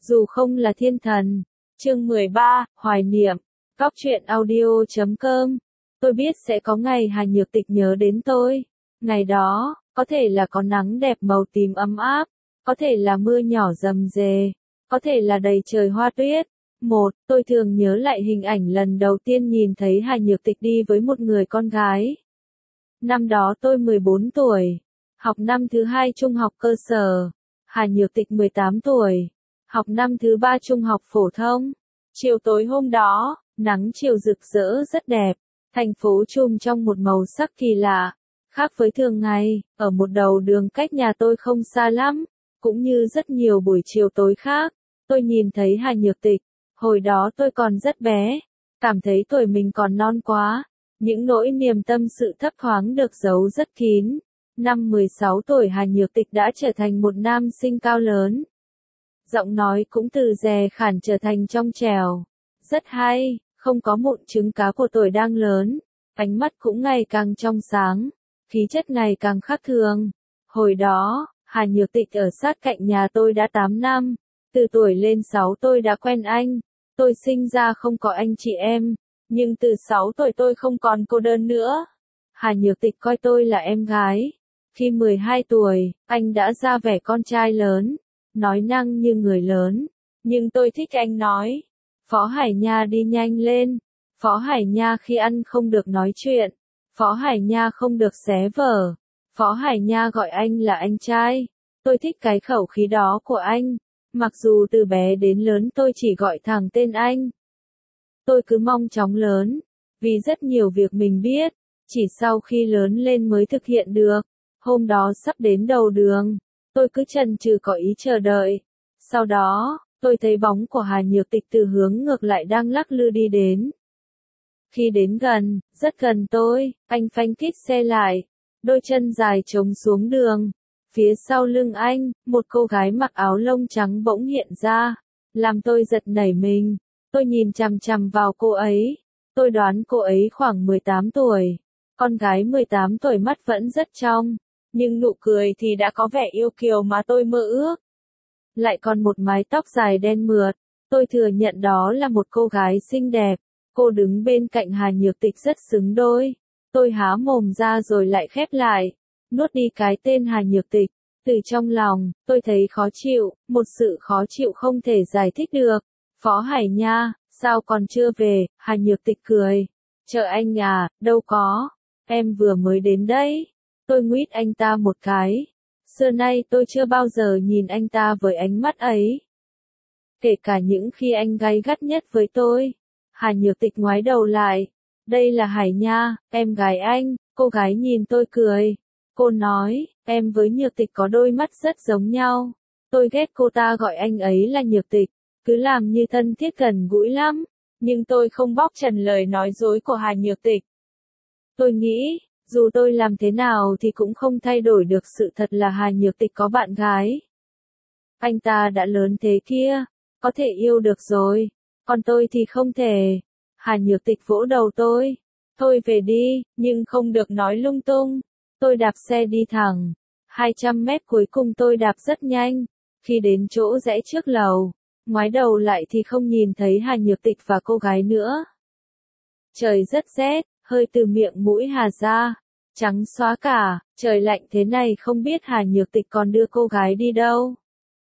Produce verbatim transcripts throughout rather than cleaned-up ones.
Dù không là thiên thần. Chương mười ba, Hoài niệm. Cóc truyện audio chấm com. Tôi biết sẽ có ngày Hà Nhược Tịch nhớ đến tôi. Ngày đó, có thể là có nắng đẹp màu tím ấm áp, có thể là mưa nhỏ rầm rề, có thể là đầy trời hoa tuyết. Một, tôi thường nhớ lại hình ảnh lần đầu tiên nhìn thấy Hà Nhược Tịch đi với một người con gái. Năm đó tôi mười bốn tuổi, học năm thứ hai trung học cơ sở. Hà Nhược Tịch mười tám tuổi, học năm thứ ba trung học phổ thông. Chiều tối hôm đó, nắng chiều rực rỡ rất đẹp, thành phố trùm trong một màu sắc kỳ lạ. Khác với thường ngày, ở một đầu đường cách nhà tôi không xa lắm, cũng như rất nhiều buổi chiều tối khác, tôi nhìn thấy Hà Nhược Tịch. Hồi đó tôi còn rất bé, cảm thấy tuổi mình còn non quá, những nỗi niềm tâm sự thấp thoáng được giấu rất kín. Năm mười sáu tuổi Hà Nhược Tịch đã trở thành một nam sinh cao lớn. Giọng nói cũng từ dè khản trở thành trong trẻo. Rất hay, không có mụn trứng cá của tuổi đang lớn. Ánh mắt cũng ngày càng trong sáng, khí chất ngày càng khác thường. Hồi đó, Hà Nhược Tịch ở sát cạnh nhà tôi đã tám năm. Từ tuổi lên sáu tôi đã quen anh. Tôi sinh ra không có anh chị em, nhưng từ sáu tuổi tôi không còn cô đơn nữa. Hà Nhược Tịch coi tôi là em gái. Khi mười hai tuổi, anh đã ra vẻ con trai lớn, nói năng như người lớn. Nhưng tôi thích anh nói, Phó Hải Nha đi nhanh lên. Phó Hải Nha khi ăn không được nói chuyện. Phó Hải Nha không được xé vở. Phó Hải Nha gọi anh là anh trai. Tôi thích cái khẩu khí đó của anh. Mặc dù từ bé đến lớn tôi chỉ gọi thẳng tên anh. Tôi cứ mong chóng lớn, vì rất nhiều việc mình biết, chỉ sau khi lớn lên mới thực hiện được. Hôm đó sắp đến đầu đường, tôi cứ chần chừ có ý chờ đợi. Sau đó, tôi thấy bóng của Hà Nhược Tịch từ hướng ngược lại đang lắc lư đi đến. Khi đến gần, rất gần tôi, anh phanh kít xe lại, đôi chân dài trống xuống đường. Phía sau lưng anh, một cô gái mặc áo lông trắng bỗng hiện ra, làm tôi giật nảy mình. Tôi nhìn chằm chằm vào cô ấy. Tôi đoán cô ấy khoảng mười tám tuổi. Con gái mười tám tuổi mắt vẫn rất trong, nhưng nụ cười thì đã có vẻ yêu kiều mà tôi mơ ước. Lại còn một mái tóc dài đen mượt. Tôi thừa nhận đó là một cô gái xinh đẹp. Cô đứng bên cạnh Hà Nhược Tịch rất xứng đôi. Tôi há mồm ra rồi lại khép lại, nuốt đi cái tên Hà Nhược Tịch. Từ trong lòng, tôi thấy khó chịu, một sự khó chịu không thể giải thích được. Phó Hải Nha, sao còn chưa về? Hà Nhược Tịch cười. Chờ anh à, đâu có. Em vừa mới đến đấy. Tôi nguýt anh ta một cái. Xưa nay tôi chưa bao giờ nhìn anh ta với ánh mắt ấy. Kể cả những khi anh gay gắt nhất với tôi. Hà Nhược Tịch ngoái đầu lại. Đây là Hải Nha, em gái anh. Cô gái nhìn tôi cười. Cô nói, em với Nhược Tịch có đôi mắt rất giống nhau. Tôi ghét cô ta gọi anh ấy là Nhược Tịch, cứ làm như thân thiết gần gũi lắm. Nhưng tôi không bóc trần lời nói dối của Hà Nhược Tịch. Tôi nghĩ, dù tôi làm thế nào thì cũng không thay đổi được sự thật là Hà Nhược Tịch có bạn gái. Anh ta đã lớn thế kia, có thể yêu được rồi, còn tôi thì không thể. Hà Nhược Tịch vỗ đầu tôi. Thôi về đi, nhưng không được nói lung tung. Tôi đạp xe đi thẳng. hai trăm mét cuối cùng tôi đạp rất nhanh. Khi đến chỗ rẽ trước lầu, ngoái đầu lại thì không nhìn thấy Hà Nhược Tịch và cô gái nữa. Trời rất rét, hơi từ miệng mũi Hà ra, trắng xóa cả, trời lạnh thế này không biết Hà Nhược Tịch còn đưa cô gái đi đâu.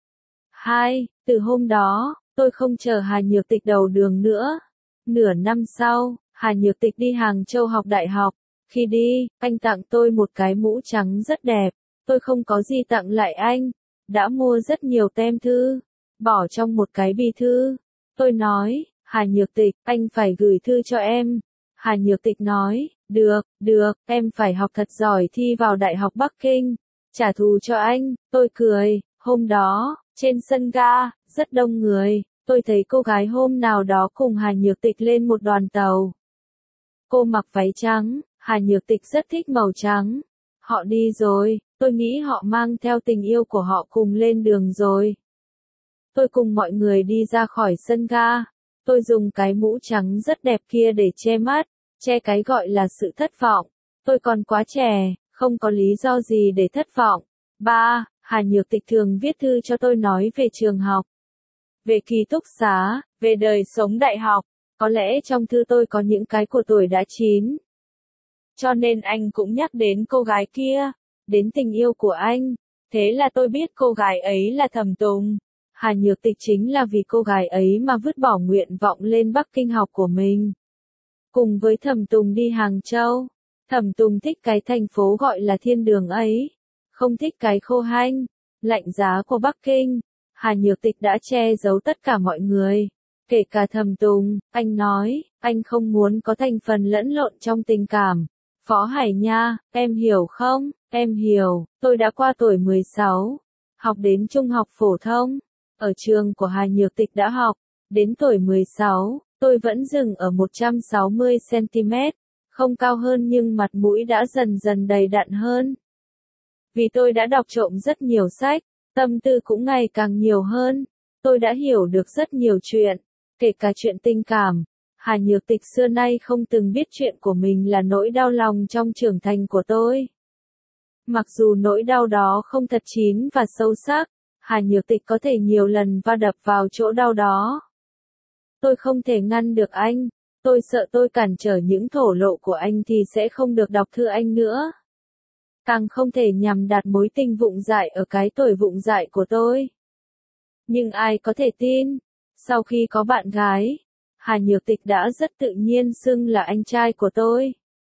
Hai, từ hôm đó, tôi không chờ Hà Nhược Tịch đầu đường nữa. Nửa năm sau, Hà Nhược Tịch đi Hàng Châu học đại học. Khi đi, anh tặng tôi một cái mũ trắng rất đẹp. Tôi không có gì tặng lại anh. Đã mua rất nhiều tem thư, bỏ trong một cái bì thư. Tôi nói, Hà Nhược Tịch, anh phải gửi thư cho em. Hà Nhược Tịch nói, được, được, em phải học thật giỏi thi vào Đại học Bắc Kinh. Trả thù cho anh. Tôi cười. Hôm đó, trên sân ga, rất đông người. Tôi thấy cô gái hôm nào đó cùng Hà Nhược Tịch lên một đoàn tàu. Cô mặc váy trắng, Hà Nhược Tịch rất thích màu trắng. Họ đi rồi, tôi nghĩ họ mang theo tình yêu của họ cùng lên đường rồi. Tôi cùng mọi người đi ra khỏi sân ga. Tôi dùng cái mũ trắng rất đẹp kia để che mắt, che cái gọi là sự thất vọng. Tôi còn quá trẻ, không có lý do gì để thất vọng. Ba, Hà Nhược Tịch thường viết thư cho tôi nói về trường học. về ký túc xá, về đời sống đại học. Có lẽ trong thư tôi có những cái của tuổi đã chín. Cho nên anh cũng nhắc đến cô gái kia, đến tình yêu của anh. Thế là tôi biết cô gái ấy là Thẩm Tùng. Hà Nhược Tịch chính là vì cô gái ấy mà vứt bỏ nguyện vọng lên Bắc Kinh học của mình. Cùng với Thẩm Tùng đi Hàng Châu. Thẩm Tùng thích cái thành phố gọi là thiên đường ấy. Không thích cái khô hanh, lạnh giá của Bắc Kinh. Hà Nhược Tịch đã che giấu tất cả mọi người. Kể cả Thẩm Tùng, anh nói, anh không muốn có thành phần lẫn lộn trong tình cảm. Phó Hải Nha, em hiểu không? Em hiểu, tôi đã qua tuổi mười sáu. Học đến trung học phổ thông. Ở trường của Hà Nhược Tịch đã học. Đến tuổi mười sáu, tôi vẫn dừng ở một trăm sáu mươi xăng-ti-mét. Không cao hơn nhưng mặt mũi đã dần dần đầy đặn hơn. Vì tôi đã đọc trộm rất nhiều sách, tâm tư cũng ngày càng nhiều hơn. Tôi đã hiểu được rất nhiều chuyện, kể cả chuyện tình cảm. Hà Nhược Tịch xưa nay không từng biết chuyện của mình là nỗi đau lòng trong trưởng thành của tôi. Mặc dù nỗi đau đó không thật chín và sâu sắc, Hà Nhược Tịch có thể nhiều lần va đập vào chỗ đau đó. Tôi không thể ngăn được anh. Tôi sợ tôi cản trở những thổ lộ của anh thì sẽ không được đọc thư anh nữa. Càng không thể nhằm đạt mối tình vụng dại ở cái tuổi vụng dại của tôi. Nhưng ai có thể tin, sau khi có bạn gái, Hà Nhược Tịch đã rất tự nhiên xưng là anh trai của tôi.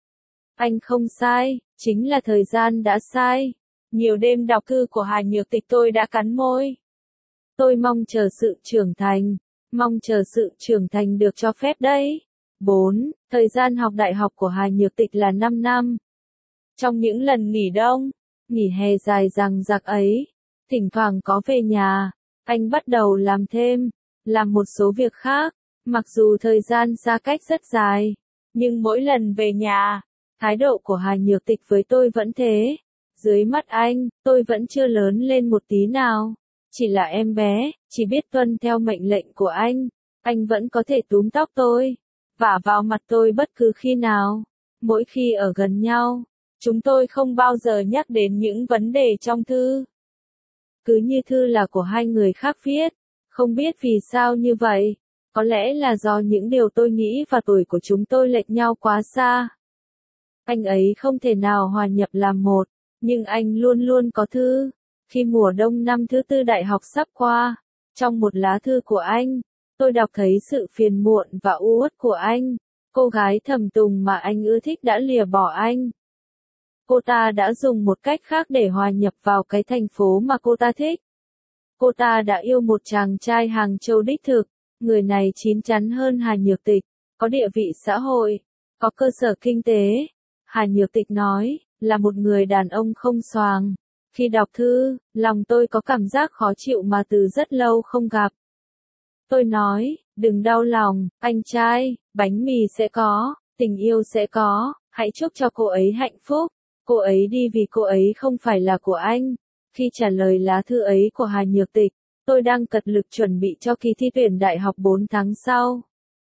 Anh không sai, chính là thời gian đã sai. Nhiều đêm đọc thư của Hà Nhược Tịch tôi đã cắn môi. Tôi mong chờ sự trưởng thành, mong chờ sự trưởng thành được cho phép đấy. bốn. Thời gian học đại học của Hà Nhược Tịch là năm năm. Trong những lần nghỉ đông, nghỉ hè dài dằng dặc ấy, thỉnh thoảng có về nhà, anh bắt đầu làm thêm, làm một số việc khác, mặc dù thời gian xa cách rất dài, nhưng mỗi lần về nhà, thái độ của Hà Nhược Tịch với tôi vẫn thế. Dưới mắt anh, tôi vẫn chưa lớn lên một tí nào, chỉ là em bé, chỉ biết tuân theo mệnh lệnh của anh, anh vẫn có thể túm tóc tôi, vả vào mặt tôi bất cứ khi nào, mỗi khi ở gần nhau. Chúng tôi không bao giờ nhắc đến những vấn đề trong thư. Cứ như thư là của hai người khác viết. Không biết vì sao như vậy. Có lẽ là do những điều tôi nghĩ và tuổi của chúng tôi lệch nhau quá xa. Anh ấy không thể nào hòa nhập làm một, nhưng anh luôn luôn có thư. Khi mùa đông năm thứ tư đại học sắp qua, trong một lá thư của anh, tôi đọc thấy sự phiền muộn và u uất của anh. Cô gái Thẩm Tùng mà anh ưa thích đã lìa bỏ anh. Cô ta đã dùng một cách khác để hòa nhập vào cái thành phố mà cô ta thích. Cô ta đã yêu một chàng trai Hàng Châu đích thực, người này chín chắn hơn Hà Nhược Tịch, có địa vị xã hội, có cơ sở kinh tế. Hà Nhược Tịch nói, là một người đàn ông không xoàng. Khi đọc thư, lòng tôi có cảm giác khó chịu mà từ rất lâu không gặp. Tôi nói, đừng đau lòng, anh trai, bánh mì sẽ có, tình yêu sẽ có, hãy chúc cho cô ấy hạnh phúc. Cô ấy đi vì cô ấy không phải là của anh. Khi trả lời lá thư ấy của Hà Nhược Tịch, tôi đang cật lực chuẩn bị cho kỳ thi tuyển đại học bốn tháng sau.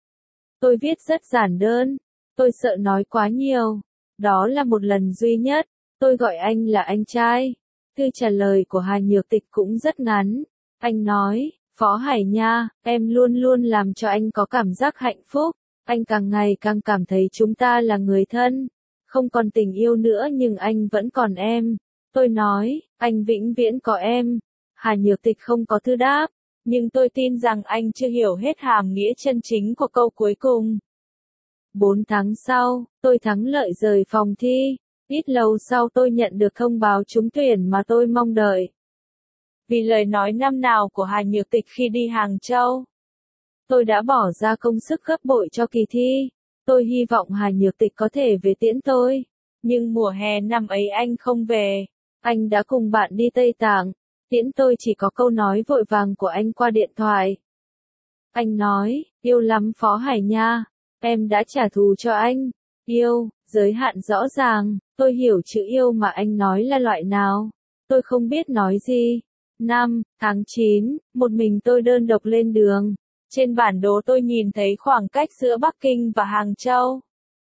Tôi viết rất giản đơn, tôi sợ nói quá nhiều. Đó là một lần duy nhất, tôi gọi anh là anh trai. Thư trả lời của Hà Nhược Tịch cũng rất ngắn. Anh nói, Phó Hải Nha, em luôn luôn làm cho anh có cảm giác hạnh phúc. Anh càng ngày càng cảm thấy chúng ta là người thân. Không còn tình yêu nữa nhưng anh vẫn còn em. Tôi nói, anh vĩnh viễn có em. Hà Nhược Tịch không có thư đáp, nhưng tôi tin rằng anh chưa hiểu hết hàm nghĩa chân chính của câu cuối cùng. Bốn tháng sau, tôi thắng lợi rời phòng thi. Ít lâu sau tôi nhận được thông báo trúng tuyển mà tôi mong đợi. Vì lời nói năm nào của Hà Nhược Tịch khi đi Hàng Châu, tôi đã bỏ ra công sức gấp bội cho kỳ thi. Tôi hy vọng Hà Nhược Tịch có thể về tiễn tôi. Nhưng mùa hè năm ấy anh không về. Anh đã cùng bạn đi Tây Tạng. Tiễn tôi chỉ có câu nói vội vàng của anh qua điện thoại. Anh nói, yêu lắm Phó Hải Nha. Em đã trả thù cho anh. Yêu, giới hạn rõ ràng. Tôi hiểu chữ yêu mà anh nói là loại nào. Tôi không biết nói gì. năm tháng chín, một mình tôi đơn độc lên đường. Trên bản đồ tôi nhìn thấy khoảng cách giữa Bắc Kinh và Hàng Châu.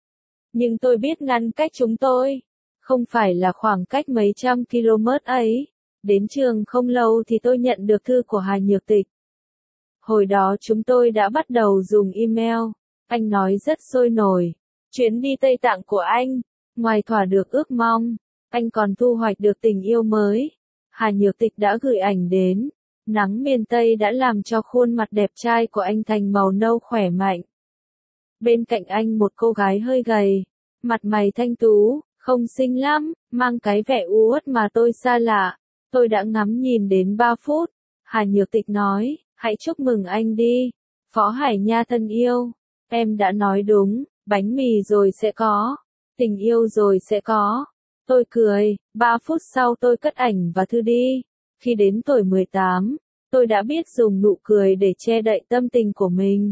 Nhưng tôi biết ngăn cách chúng tôi không phải là khoảng cách mấy trăm km ấy. Đến trường không lâu thì tôi nhận được thư của Hà Nhược Tịch. Hồi đó chúng tôi đã bắt đầu dùng email. Anh nói rất sôi nổi. Chuyến đi Tây Tạng của anh, ngoài thỏa được ước mong, anh còn thu hoạch được tình yêu mới. Hà Nhược Tịch đã gửi ảnh đến. Nắng miền Tây đã làm cho khuôn mặt đẹp trai của anh thành màu nâu khỏe mạnh. Bên cạnh anh một cô gái hơi gầy, mặt mày thanh tú, không xinh lắm, mang cái vẻ u uất mà tôi xa lạ. Tôi đã ngắm nhìn đến ba phút. Hà Nhược Tịch nói, hãy chúc mừng anh đi. Phó Hải Nha thân yêu, em đã nói đúng, bánh mì rồi sẽ có, tình yêu rồi sẽ có. Tôi cười, ba phút sau tôi cất ảnh và thư đi. Khi đến tuổi mười tám, tôi đã biết dùng nụ cười để che đậy tâm tình của mình.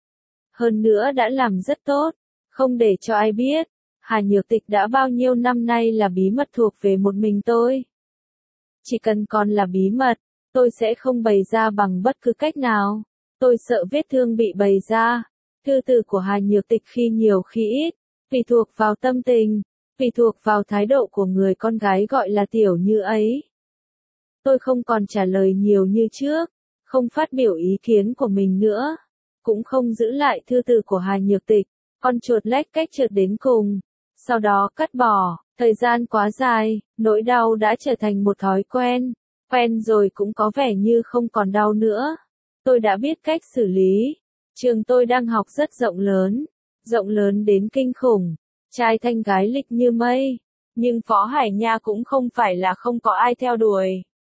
Hơn nữa đã làm rất tốt, không để cho ai biết. Hà Nhược Tịch đã bao nhiêu năm nay là bí mật thuộc về một mình tôi. Chỉ cần còn là bí mật, tôi sẽ không bày ra bằng bất cứ cách nào. Tôi sợ vết thương bị bày ra. Thư từ của Hà Nhược Tịch khi nhiều khi ít, tùy thuộc vào tâm tình, tùy thuộc vào thái độ của người con gái gọi là Tiểu Như ấy. Tôi không còn trả lời nhiều như trước, không phát biểu ý kiến của mình nữa, cũng không giữ lại thư từ của Hà Nhược Tịch, con chuột lách cách trượt đến cùng, sau đó cắt bỏ. Thời gian quá dài, nỗi đau đã trở thành một thói quen, quen rồi cũng có vẻ như không còn đau nữa. Tôi đã biết cách xử lý. Trường tôi đang học rất rộng lớn, rộng lớn đến kinh khủng, trai thanh gái lịch như mây, nhưng Phó Hải Nha cũng không phải là không có ai theo đuổi.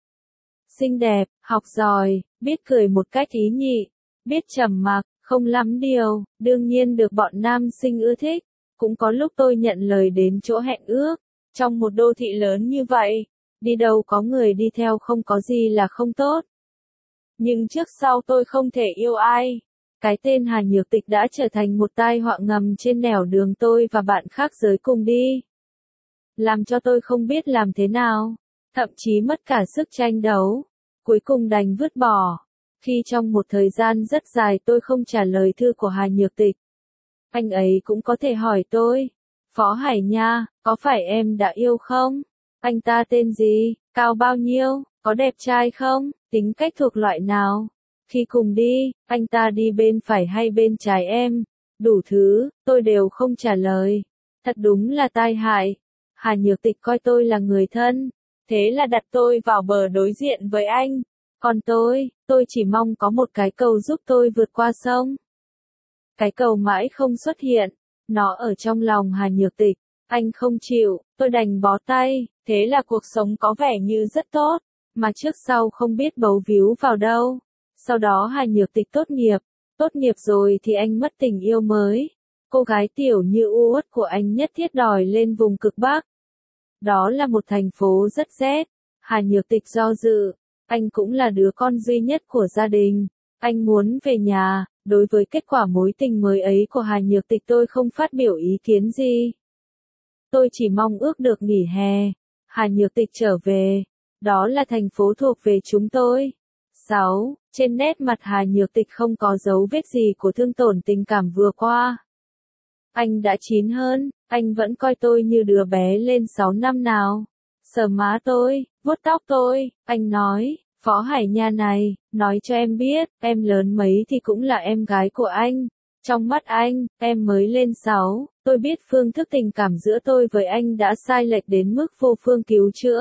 Xinh đẹp, học giỏi, biết cười một cách ý nhị, biết trầm mặc, không lắm điều, đương nhiên được bọn nam sinh ưa thích. Cũng có lúc tôi nhận lời đến chỗ hẹn ước, trong một đô thị lớn như vậy, đi đâu có người đi theo không có gì là không tốt. Nhưng trước sau tôi không thể yêu ai. Cái tên Hà Nhược Tịch đã trở thành một tai họa ngầm trên nẻo đường tôi và bạn khác giới cùng đi. Làm cho tôi không biết làm thế nào, thậm chí mất cả sức tranh đấu. Cuối cùng đành vứt bỏ. Khi trong một thời gian rất dài tôi không trả lời thư của Hà Nhược Tịch, anh ấy cũng có thể hỏi tôi, Phó Hải Nha, có phải em đã yêu không? Anh ta tên gì, cao bao nhiêu, có đẹp trai không, tính cách thuộc loại nào? Khi cùng đi, anh ta đi bên phải hay bên trái em? Đủ thứ, tôi đều không trả lời. Thật đúng là tai hại. Hà Nhược Tịch coi tôi là người thân, thế là đặt tôi vào bờ đối diện với anh. Còn tôi, tôi chỉ mong có một cái cầu giúp tôi vượt qua sông. Cái cầu mãi không xuất hiện, nó ở trong lòng Hà Nhược Tịch, anh không chịu, tôi đành bó tay, thế là cuộc sống có vẻ như rất tốt, mà trước sau không biết bấu víu vào đâu. Sau đó Hà Nhược Tịch tốt nghiệp, tốt nghiệp rồi thì anh mất tình yêu mới. Cô gái Tiểu Như u uất của anh nhất thiết đòi lên vùng cực Bắc. Đó là một thành phố rất rét. Hà Nhược Tịch do dự, anh cũng là đứa con duy nhất của gia đình, anh muốn về nhà. Đối với kết quả mối tình mới ấy của Hà Nhược Tịch tôi không phát biểu ý kiến gì. Tôi chỉ mong ước được nghỉ hè. Hà Nhược Tịch trở về. Đó là thành phố thuộc về chúng tôi. sáu. Trên nét mặt Hà Nhược Tịch không có dấu vết gì của thương tổn tình cảm vừa qua. Anh đã chín hơn, anh vẫn coi tôi như đứa bé lên sáu năm nào. Sờ má tôi, vuốt tóc tôi, anh nói. Phó Hải Nha này, nói cho em biết, em lớn mấy thì cũng là em gái của anh. Trong mắt anh, em mới lên sáu, tôi biết phương thức tình cảm giữa tôi với anh đã sai lệch đến mức vô phương cứu chữa.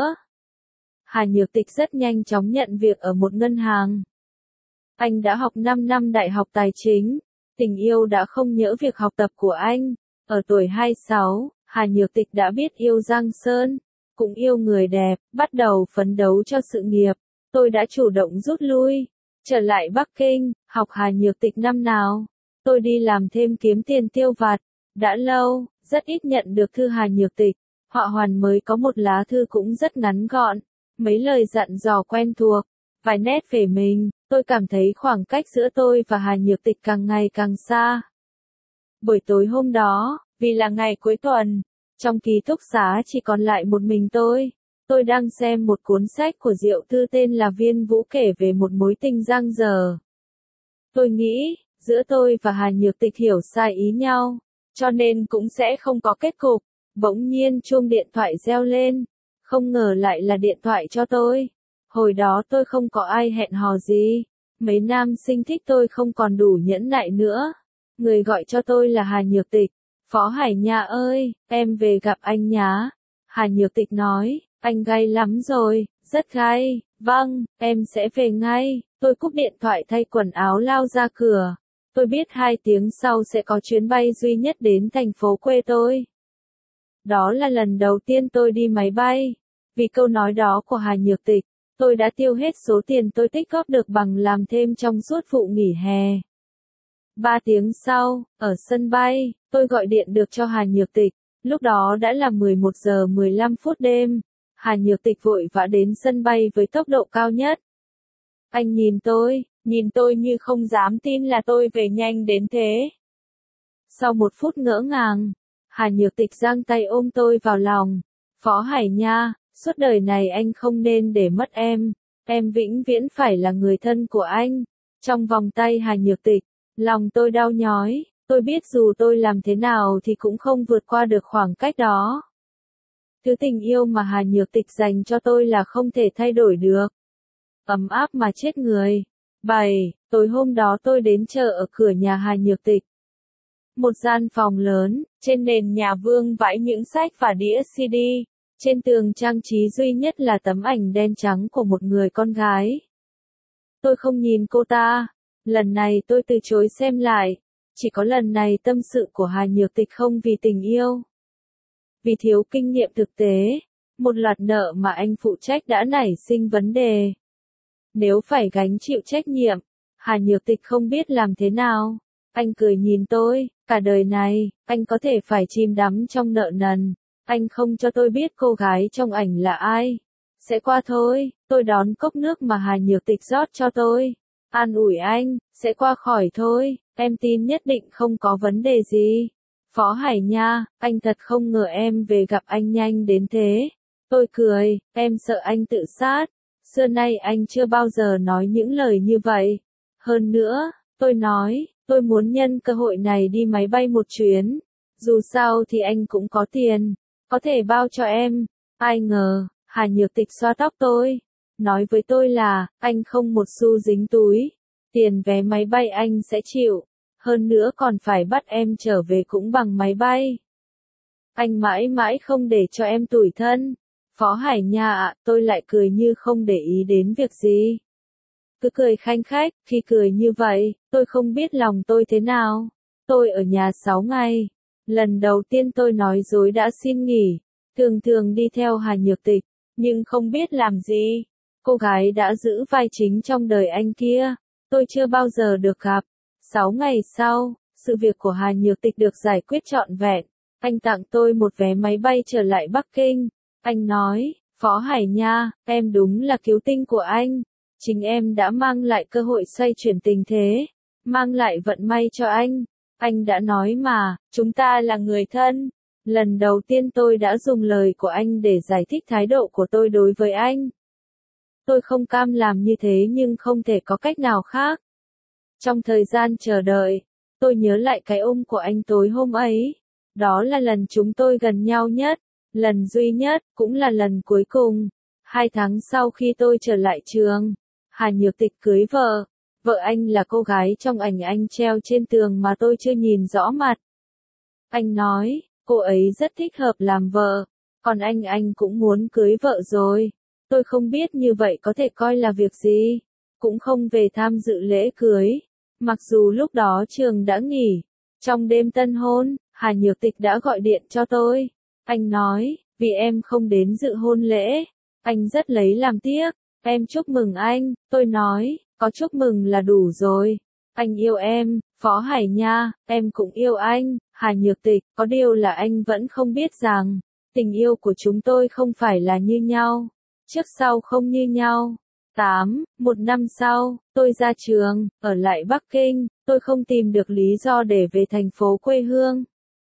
Hà Nhược Tịch rất nhanh chóng nhận việc ở một ngân hàng. Anh đã học năm năm đại học tài chính, tình yêu đã không nhỡ việc học tập của anh. Ở tuổi hai mươi sáu, Hà Nhược Tịch đã biết yêu Giang Sơn, cũng yêu người đẹp, bắt đầu phấn đấu cho sự nghiệp. Tôi đã chủ động rút lui, trở lại Bắc Kinh, học Hà Nhược Tịch năm nào. Tôi đi làm thêm kiếm tiền tiêu vặt. Đã lâu, rất ít nhận được thư Hà Nhược Tịch. Họa hoàn mới có một lá thư cũng rất ngắn gọn. Mấy lời dặn dò quen thuộc, vài nét về mình. Tôi cảm thấy khoảng cách giữa tôi và Hà Nhược Tịch càng ngày càng xa. Buổi tối hôm đó, vì là ngày cuối tuần, trong ký túc xá chỉ còn lại một mình tôi. Tôi đang xem một cuốn sách của Diệu Thư tên là Viên Vũ kể về một mối tình giang dở. Tôi nghĩ, giữa tôi và Hà Nhược Tịch hiểu sai ý nhau, cho nên cũng sẽ không có kết cục. Bỗng nhiên chuông điện thoại reo lên, không ngờ lại là điện thoại cho tôi. Hồi đó tôi không có ai hẹn hò gì, Mấy nam sinh thích tôi không còn đủ nhẫn nại nữa. Người gọi cho tôi là Hà Nhược Tịch. Phó Hải Nha ơi, em về gặp anh nhá. Hà Nhược Tịch nói, anh gay lắm rồi, rất gay. Vâng, em sẽ về ngay. Tôi cúp điện thoại thay quần áo lao ra cửa. Tôi biết hai tiếng sau sẽ có chuyến bay duy nhất đến thành phố quê tôi. Đó là lần đầu tiên tôi đi máy bay. Vì câu nói đó của Hà Nhược Tịch, tôi đã tiêu hết số tiền tôi tích góp được bằng làm thêm trong suốt vụ nghỉ hè. Ba tiếng sau, ở sân bay, tôi gọi điện được cho Hà Nhược Tịch. Lúc đó đã là mười một giờ mười lăm phút đêm. Hà Nhược Tịch vội vã đến sân bay với tốc độ cao nhất. Anh nhìn tôi, nhìn tôi như không dám tin là tôi về nhanh đến thế. Sau một phút ngỡ ngàng, Hà Nhược Tịch giang tay ôm tôi vào lòng. Phó Hải Nha, suốt đời này anh không nên để mất em. Em vĩnh viễn phải là người thân của anh. Trong vòng tay Hà Nhược Tịch, lòng tôi đau nhói. Tôi biết dù tôi làm thế nào thì cũng không vượt qua được khoảng cách đó. Thứ tình yêu mà Hà Nhược Tịch dành cho tôi là không thể thay đổi được. Ấm áp mà chết người. bảy. Tối hôm đó tôi đến chờ ở cửa nhà Hà Nhược Tịch. Một gian phòng lớn, trên nền nhà vương vãi những sách và đĩa xê đê. Trên tường trang trí duy nhất là tấm ảnh đen trắng của một người con gái. Tôi không nhìn cô ta. Lần này tôi từ chối xem lại. Chỉ có lần này tâm sự của Hà Nhược Tịch không vì tình yêu. Vì thiếu kinh nghiệm thực tế, một loạt nợ mà anh phụ trách đã nảy sinh vấn đề. Nếu phải gánh chịu trách nhiệm, Hà Nhược Tịch không biết làm thế nào. Anh cười nhìn tôi, cả đời này, anh có thể phải chìm đắm trong nợ nần. Anh không cho tôi biết cô gái trong ảnh là ai. Sẽ qua thôi, tôi đón cốc nước mà Hà Nhược Tịch rót cho tôi. An ủi anh, sẽ qua khỏi thôi, em tin nhất định không có vấn đề gì. Phó Hải Nha, anh thật không ngờ em về gặp anh nhanh đến thế. Tôi cười, em sợ anh tự sát. Xưa nay anh chưa bao giờ nói những lời như vậy. Hơn nữa, tôi nói, tôi muốn nhân cơ hội này đi máy bay một chuyến. Dù sao thì anh cũng có tiền, có thể bao cho em. Ai ngờ, Hà Nhược Tịch xoa tóc tôi. Nói với tôi là, anh không một xu dính túi. Tiền vé máy bay anh sẽ chịu. Hơn nữa còn phải bắt em trở về cũng bằng máy bay. Anh mãi mãi không để cho em tủi thân. Phó Hải Nha ạ, tôi lại cười như không để ý đến việc gì. Cứ cười khanh khách, khi cười như vậy, tôi không biết lòng tôi thế nào. Tôi ở nhà sáu ngày. Lần đầu tiên tôi nói dối đã xin nghỉ. Thường thường đi theo Hà Nhược Tịch, nhưng không biết làm gì. Cô gái đã giữ vai chính trong đời anh kia. Tôi chưa bao giờ được gặp. Sáu ngày sau, sự việc của Hà Nhược Tịch được giải quyết trọn vẹn. Anh tặng tôi một vé máy bay trở lại Bắc Kinh. Anh nói, Phó Hải Nha, em đúng là cứu tinh của anh. Chính em đã mang lại cơ hội xoay chuyển tình thế. Mang lại vận may cho anh. Anh đã nói mà, chúng ta là người thân. Lần đầu tiên tôi đã dùng lời của anh để giải thích thái độ của tôi đối với anh. Tôi không cam làm như thế nhưng không thể có cách nào khác. Trong thời gian chờ đợi, tôi nhớ lại cái ôm của anh tối hôm ấy. Đó là lần chúng tôi gần nhau nhất, lần duy nhất, cũng là lần cuối cùng. Hai tháng sau khi tôi trở lại trường, Hà Nhược Tịch cưới vợ. Vợ anh là cô gái trong ảnh anh treo trên tường mà tôi chưa nhìn rõ mặt. Anh nói, cô ấy rất thích hợp làm vợ, còn anh anh cũng muốn cưới vợ rồi. Tôi không biết như vậy có thể coi là việc gì, cũng không về tham dự lễ cưới. Mặc dù lúc đó trường đã nghỉ, trong đêm tân hôn, Hà Nhược Tịch đã gọi điện cho tôi. Anh nói, vì em không đến dự hôn lễ, anh rất lấy làm tiếc. Em chúc mừng anh, tôi nói, có chúc mừng là đủ rồi. Anh yêu em, Phó Hải Nha, em cũng yêu anh, Hà Nhược Tịch, có điều là anh vẫn không biết rằng, tình yêu của chúng tôi không phải là như nhau, trước sau không như nhau. tám. Một năm sau, tôi ra trường, ở lại Bắc Kinh, tôi không tìm được lý do để về thành phố quê hương.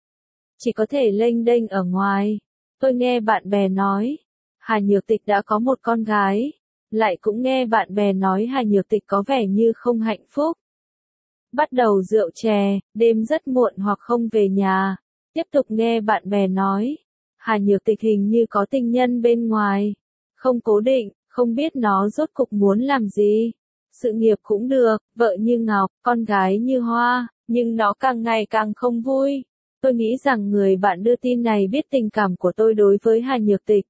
Chỉ có thể lênh đênh ở ngoài. Tôi nghe bạn bè nói, Hà Nhược Tịch đã có một con gái. Lại cũng nghe bạn bè nói Hà Nhược Tịch có vẻ như không hạnh phúc. Bắt đầu rượu chè, đêm rất muộn hoặc không về nhà. Tiếp tục nghe bạn bè nói, Hà Nhược Tịch hình như có tình nhân bên ngoài. Không cố định, không biết nó rốt cục muốn làm gì. sự nghiệp cũng được, vợ như ngọc, con gái như hoa, nhưng nó càng ngày càng không vui. Tôi nghĩ rằng người bạn đưa tin này biết tình cảm của tôi đối với Hà Nhược Tịch.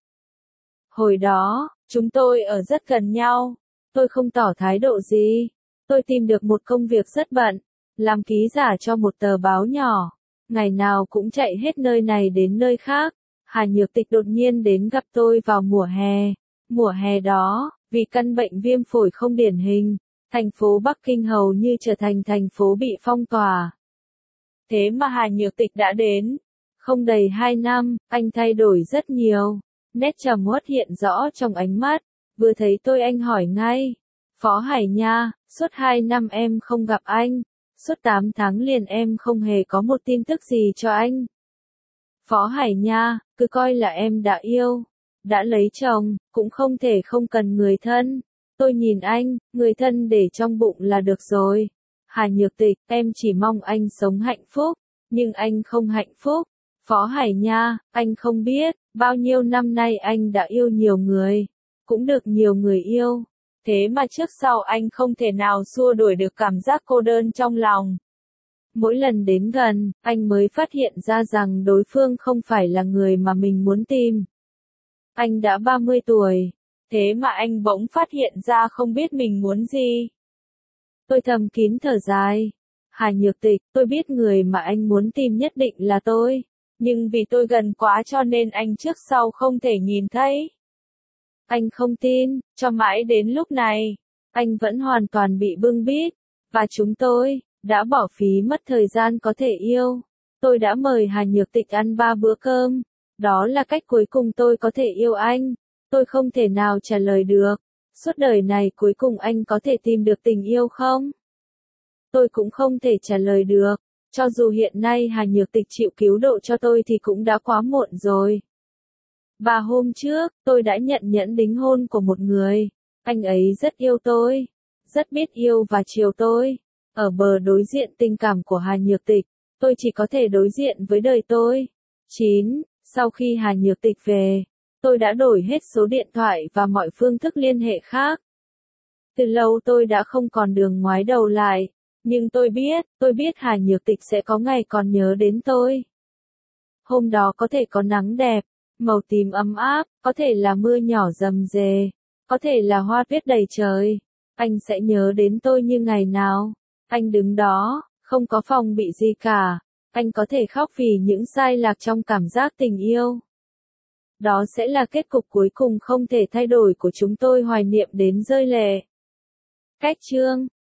Hồi đó, chúng tôi ở rất gần nhau. Tôi không tỏ thái độ gì. Tôi tìm được một công việc rất bận, làm ký giả cho một tờ báo nhỏ. Ngày nào cũng chạy hết nơi này đến nơi khác. Hà Nhược Tịch đột nhiên đến gặp tôi vào mùa hè. Mùa hè đó, vì căn bệnh viêm phổi không điển hình, thành phố Bắc Kinh hầu như trở thành thành phố bị phong tỏa. Thế mà Hà Nhược Tịch đã đến. Không đầy hai năm, anh thay đổi rất nhiều. Nét trầm uất hiện rõ trong ánh mắt. Vừa thấy tôi anh hỏi ngay. Phó Hải nha, suốt hai năm em không gặp anh. Suốt tám tháng liền em không hề có một tin tức gì cho anh. Phó Hải nha, cứ coi là em đã yêu. Đã lấy chồng, cũng không thể không cần người thân. Tôi nhìn anh, người thân để trong bụng là được rồi. Hà Nhược Tịch, em chỉ mong anh sống hạnh phúc. Nhưng anh không hạnh phúc. Phó Hải nha, anh không biết, bao nhiêu năm nay anh đã yêu nhiều người. Cũng được nhiều người yêu. Thế mà trước sau anh không thể nào xua đuổi được cảm giác cô đơn trong lòng. Mỗi lần đến gần, anh mới phát hiện ra rằng đối phương không phải là người mà mình muốn tìm. Anh đã ba mươi tuổi. Thế mà anh bỗng phát hiện ra không biết mình muốn gì. Tôi thầm kín thở dài. Hà Nhược Tịch, tôi biết người mà anh muốn tìm nhất định là tôi. Nhưng vì tôi gần quá cho nên anh trước sau không thể nhìn thấy. Anh không tin, cho mãi đến lúc này, anh vẫn hoàn toàn bị bưng bít. Và chúng tôi, đã bỏ phí mất thời gian có thể yêu. Tôi đã mời Hà Nhược Tịch ăn ba bữa cơm. Đó là cách cuối cùng tôi có thể yêu anh. Tôi không thể nào trả lời được. Suốt đời này cuối cùng anh có thể tìm được tình yêu không? Tôi cũng không thể trả lời được. Cho dù hiện nay Hà Nhược Tịch chịu cứu độ cho tôi thì cũng đã quá muộn rồi. Và hôm trước, tôi đã nhận nhẫn đính hôn của một người. Anh ấy rất yêu tôi. Rất biết yêu và chiều tôi. Ở bờ đối diện tình cảm của Hà Nhược Tịch, tôi chỉ có thể đối diện với đời tôi. chín. Sau khi Hà Nhược Tịch về, tôi đã đổi hết số điện thoại và mọi phương thức liên hệ khác. Từ lâu tôi đã không còn đường ngoái đầu lại. Nhưng tôi biết, tôi biết Hà Nhược Tịch sẽ có ngày còn nhớ đến tôi. Hôm đó có thể có nắng đẹp, màu tím ấm áp, có thể là mưa nhỏ rầm rề, có thể là hoa tuyết đầy trời. Anh sẽ nhớ đến tôi như ngày nào. Anh đứng đó, không có phòng bị gì cả. Anh có thể khóc vì những sai lạc trong cảm giác tình yêu. Đó sẽ là kết cục cuối cùng không thể thay đổi của chúng tôi hoài niệm đến rơi lệ. Cách chương